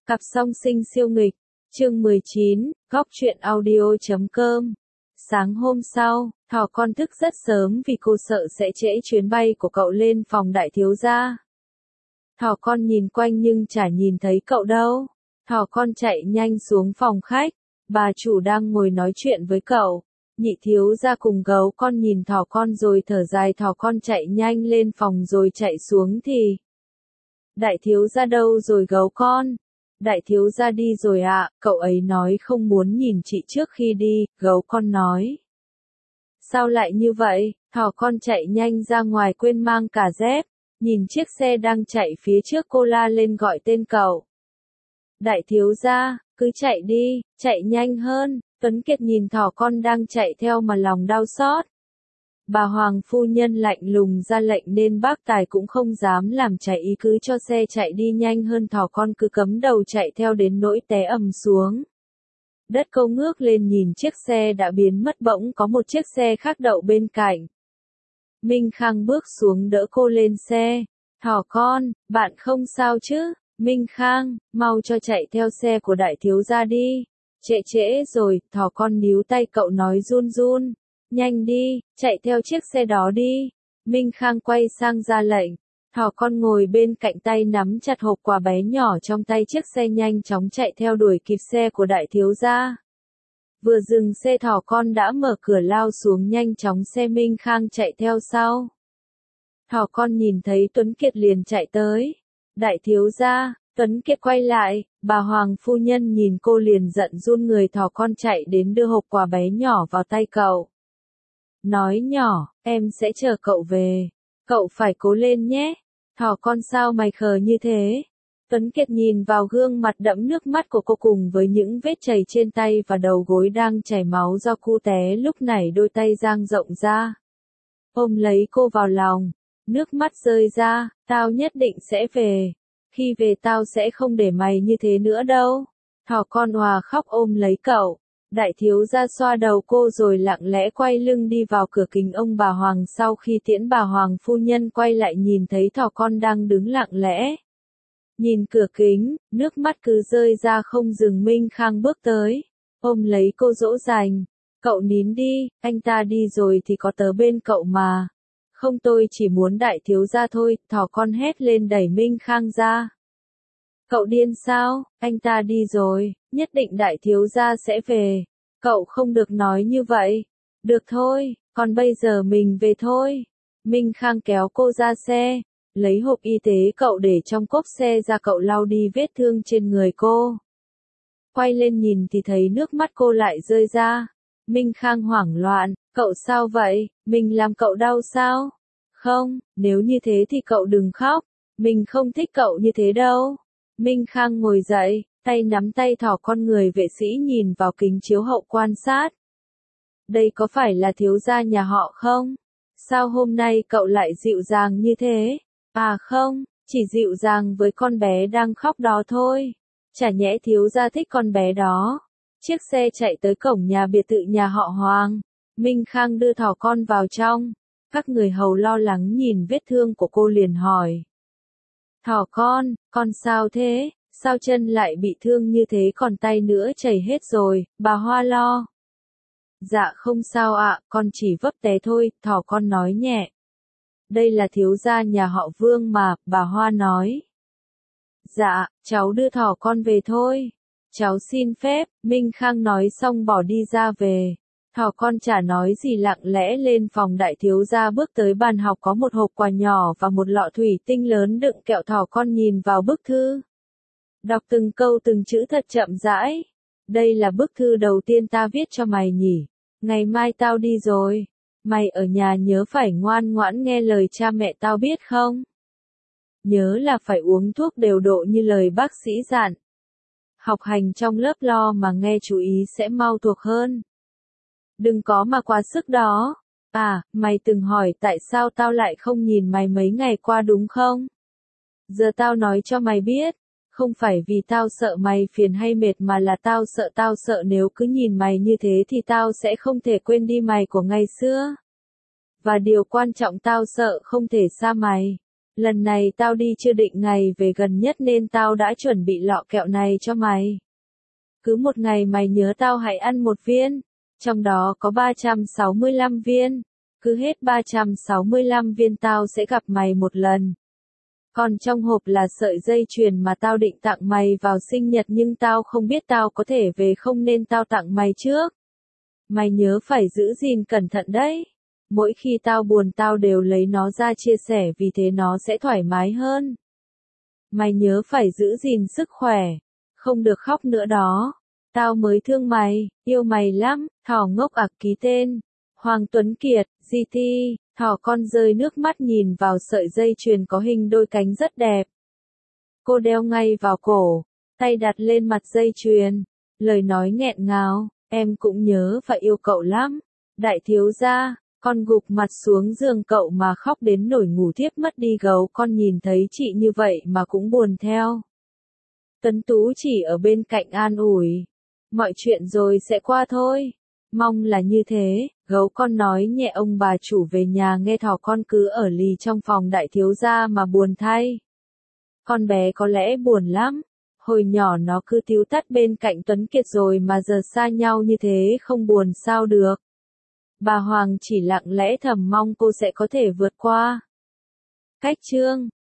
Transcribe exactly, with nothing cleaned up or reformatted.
Cặp song sinh siêu nghịch, chương mười chín, góc truyện audio chấm com. Sáng hôm sau, Thỏ Con thức rất sớm vì cô sợ sẽ trễ chuyến bay của cậu lên phòng đại thiếu gia. Thỏ Con nhìn quanh nhưng chả nhìn thấy cậu đâu. Thỏ Con chạy nhanh xuống phòng khách, bà chủ đang ngồi nói chuyện với cậu. Nhị thiếu gia cùng Gấu Con nhìn Thỏ Con rồi thở dài. Thỏ Con chạy nhanh lên phòng rồi chạy xuống thì... Đại thiếu gia đâu rồi Gấu Con? Đại thiếu gia đi rồi ạ, à, cậu ấy nói không muốn nhìn chị trước khi đi, Gấu Con nói. Sao lại như vậy? Thỏ Con chạy nhanh ra ngoài quên mang cả dép, nhìn chiếc xe đang chạy phía trước cô la lên gọi tên cậu. Đại thiếu gia, cứ chạy đi, chạy nhanh hơn. Tuấn Kiệt nhìn Thỏ Con đang chạy theo mà lòng đau xót. Bà Hoàng phu nhân lạnh lùng ra lệnh nên bác Tài cũng không dám làm trái ý, cứ cho xe chạy đi nhanh hơn. Thỏ Con cứ cắm đầu chạy theo đến nỗi té ầm xuống. Đất Câu ngước lên nhìn chiếc xe đã biến mất, bỗng có một chiếc xe khác đậu bên cạnh. Minh Khang bước xuống đỡ cô lên xe. Thỏ Con, bạn không sao chứ? Minh Khang, mau cho chạy theo xe của đại thiếu gia đi. Trễ trễ rồi, Thỏ Con níu tay cậu nói run run. Nhanh đi, chạy theo chiếc xe đó đi. Minh Khang quay sang ra lệnh. Thỏ Con ngồi bên cạnh tay nắm chặt hộp quà bé nhỏ trong tay, chiếc xe nhanh chóng chạy theo đuổi kịp xe của đại thiếu gia. Vừa dừng xe Thỏ Con đã mở cửa lao xuống nhanh chóng xe, Minh Khang chạy theo sau. Thỏ Con nhìn thấy Tuấn Kiệt liền chạy tới. Đại thiếu gia, Tuấn Kiệt quay lại, bà Hoàng phu nhân nhìn cô liền giận run người. Thỏ Con chạy đến đưa hộp quà bé nhỏ vào tay cậu. Nói nhỏ, em sẽ chờ cậu về. Cậu phải cố lên nhé. Thỏ Con, sao mày khờ như thế? Tuấn Kiệt nhìn vào gương mặt đẫm nước mắt của cô cùng với những vết chảy trên tay và đầu gối đang chảy máu do cô té lúc nãy, đôi tay dang rộng ra. Ôm lấy cô vào lòng, nước mắt rơi ra, tao nhất định sẽ về. Khi về tao sẽ không để mày như thế nữa đâu. Thỏ Con òa khóc ôm lấy cậu. Đại thiếu gia xoa đầu cô rồi lặng lẽ quay lưng đi vào cửa kính ông bà Hoàng. Sau khi tiễn bà Hoàng phu nhân quay lại nhìn thấy Thỏ Con đang đứng lặng lẽ. Nhìn cửa kính, nước mắt cứ rơi ra không dừng. Minh Khang bước tới, ôm lấy cô dỗ dành. Cậu nín đi, anh ta đi rồi thì có tớ bên cậu mà. Không, tôi chỉ muốn đại thiếu gia thôi. Thỏ Con hét lên đẩy Minh Khang ra. Cậu điên sao? Anh ta đi rồi, nhất định đại thiếu gia sẽ về. Cậu không được nói như vậy. Được thôi, còn bây giờ mình về thôi. Minh Khang kéo cô ra xe, lấy hộp y tế cậu để trong cốp xe ra, cậu lau đi vết thương trên người cô. Quay lên nhìn thì thấy nước mắt cô lại rơi ra. Minh Khang hoảng loạn, cậu sao vậy? Mình làm cậu đau sao? Không, nếu như thế thì cậu đừng khóc. Mình không thích cậu như thế đâu. Minh Khang ngồi dậy, tay nắm tay Thỏ Con. Người vệ sĩ nhìn vào kính chiếu hậu quan sát. Đây có phải là thiếu gia nhà họ không? Sao hôm nay cậu lại dịu dàng như thế? À không, chỉ dịu dàng với con bé đang khóc đó thôi. Chả nhẽ thiếu gia thích con bé đó? Chiếc xe chạy tới cổng nhà biệt thự nhà họ Hoàng. Minh Khang đưa Thỏ Con vào trong. Các người hầu lo lắng nhìn vết thương của cô liền hỏi. Thỏ Con, con sao thế? Sao chân lại bị thương như thế, còn tay nữa chảy hết rồi? Bà Hoa lo. Dạ không sao ạ, con chỉ vấp té thôi. Thỏ Con nói nhẹ. Đây là thiếu gia nhà họ Vương mà, bà Hoa nói. Dạ, cháu đưa Thỏ Con về thôi. Cháu xin phép. Minh Khang nói xong bỏ đi ra về. Thỏ Con chả nói gì, lặng lẽ lên phòng đại thiếu gia. Bước tới bàn học có một hộp quà nhỏ và một lọ thủy tinh lớn đựng kẹo. Thỏ Con nhìn vào bức thư, đọc từng câu từng chữ thật chậm rãi. Đây là bức thư đầu tiên ta viết cho mày nhỉ. Ngày mai tao đi rồi. Mày ở nhà nhớ phải ngoan ngoãn nghe lời cha mẹ tao biết không? Nhớ là phải uống thuốc đều độ như lời bác sĩ dặn. Học hành trong lớp lo mà nghe chú ý sẽ mau thuộc hơn. Đừng có mà quá sức đó. À, mày từng hỏi tại sao tao lại không nhìn mày mấy ngày qua đúng không? Giờ tao nói cho mày biết. Không phải vì tao sợ mày phiền hay mệt mà là tao sợ tao sợ nếu cứ nhìn mày như thế thì tao sẽ không thể quên đi mày của ngày xưa. Và điều quan trọng tao sợ không thể xa mày. Lần này tao đi chưa định ngày về gần nhất nên tao đã chuẩn bị lọ kẹo này cho mày. Cứ một ngày mày nhớ tao hãy ăn một viên, trong đó có ba trăm sáu mươi lăm viên. Cứ hết ba trăm sáu mươi lăm viên tao sẽ gặp mày một lần. Còn trong hộp là sợi dây chuyền mà tao định tặng mày vào sinh nhật nhưng tao không biết tao có thể về không nên tao tặng mày trước. Mày nhớ phải giữ gìn cẩn thận đấy. Mỗi khi tao buồn tao đều lấy nó ra chia sẻ vì thế nó sẽ thoải mái hơn. Mày nhớ phải giữ gìn sức khỏe. Không được khóc nữa đó. Tao mới thương mày, yêu mày lắm. Thỏ ngốc ạc ký tên. Hoàng Tuấn Kiệt, giê tê, thỏ con rơi nước mắt nhìn vào sợi dây chuyền có hình đôi cánh rất đẹp. Cô đeo ngay vào cổ, tay đặt lên mặt dây chuyền, lời nói nghẹn ngào, em cũng nhớ và yêu cậu lắm. Đại thiếu gia, con gục mặt xuống giường cậu mà khóc đến nỗi ngủ thiếp mất đi. Gấu con nhìn thấy chị như vậy mà cũng buồn theo. Tuấn Tú chỉ ở bên cạnh an ủi. Mọi chuyện rồi sẽ qua thôi. Mong là như thế, gấu con nói nhẹ. Ông bà chủ về nhà nghe thỏ con cứ ở lì trong phòng đại thiếu gia mà buồn thay. Con bé có lẽ buồn lắm. Hồi nhỏ nó cứ tíu tắt bên cạnh Tuấn Kiệt rồi mà giờ xa nhau như thế không buồn sao được. Bà Hoàng chỉ lặng lẽ thầm mong cô sẽ có thể vượt qua. Cách chương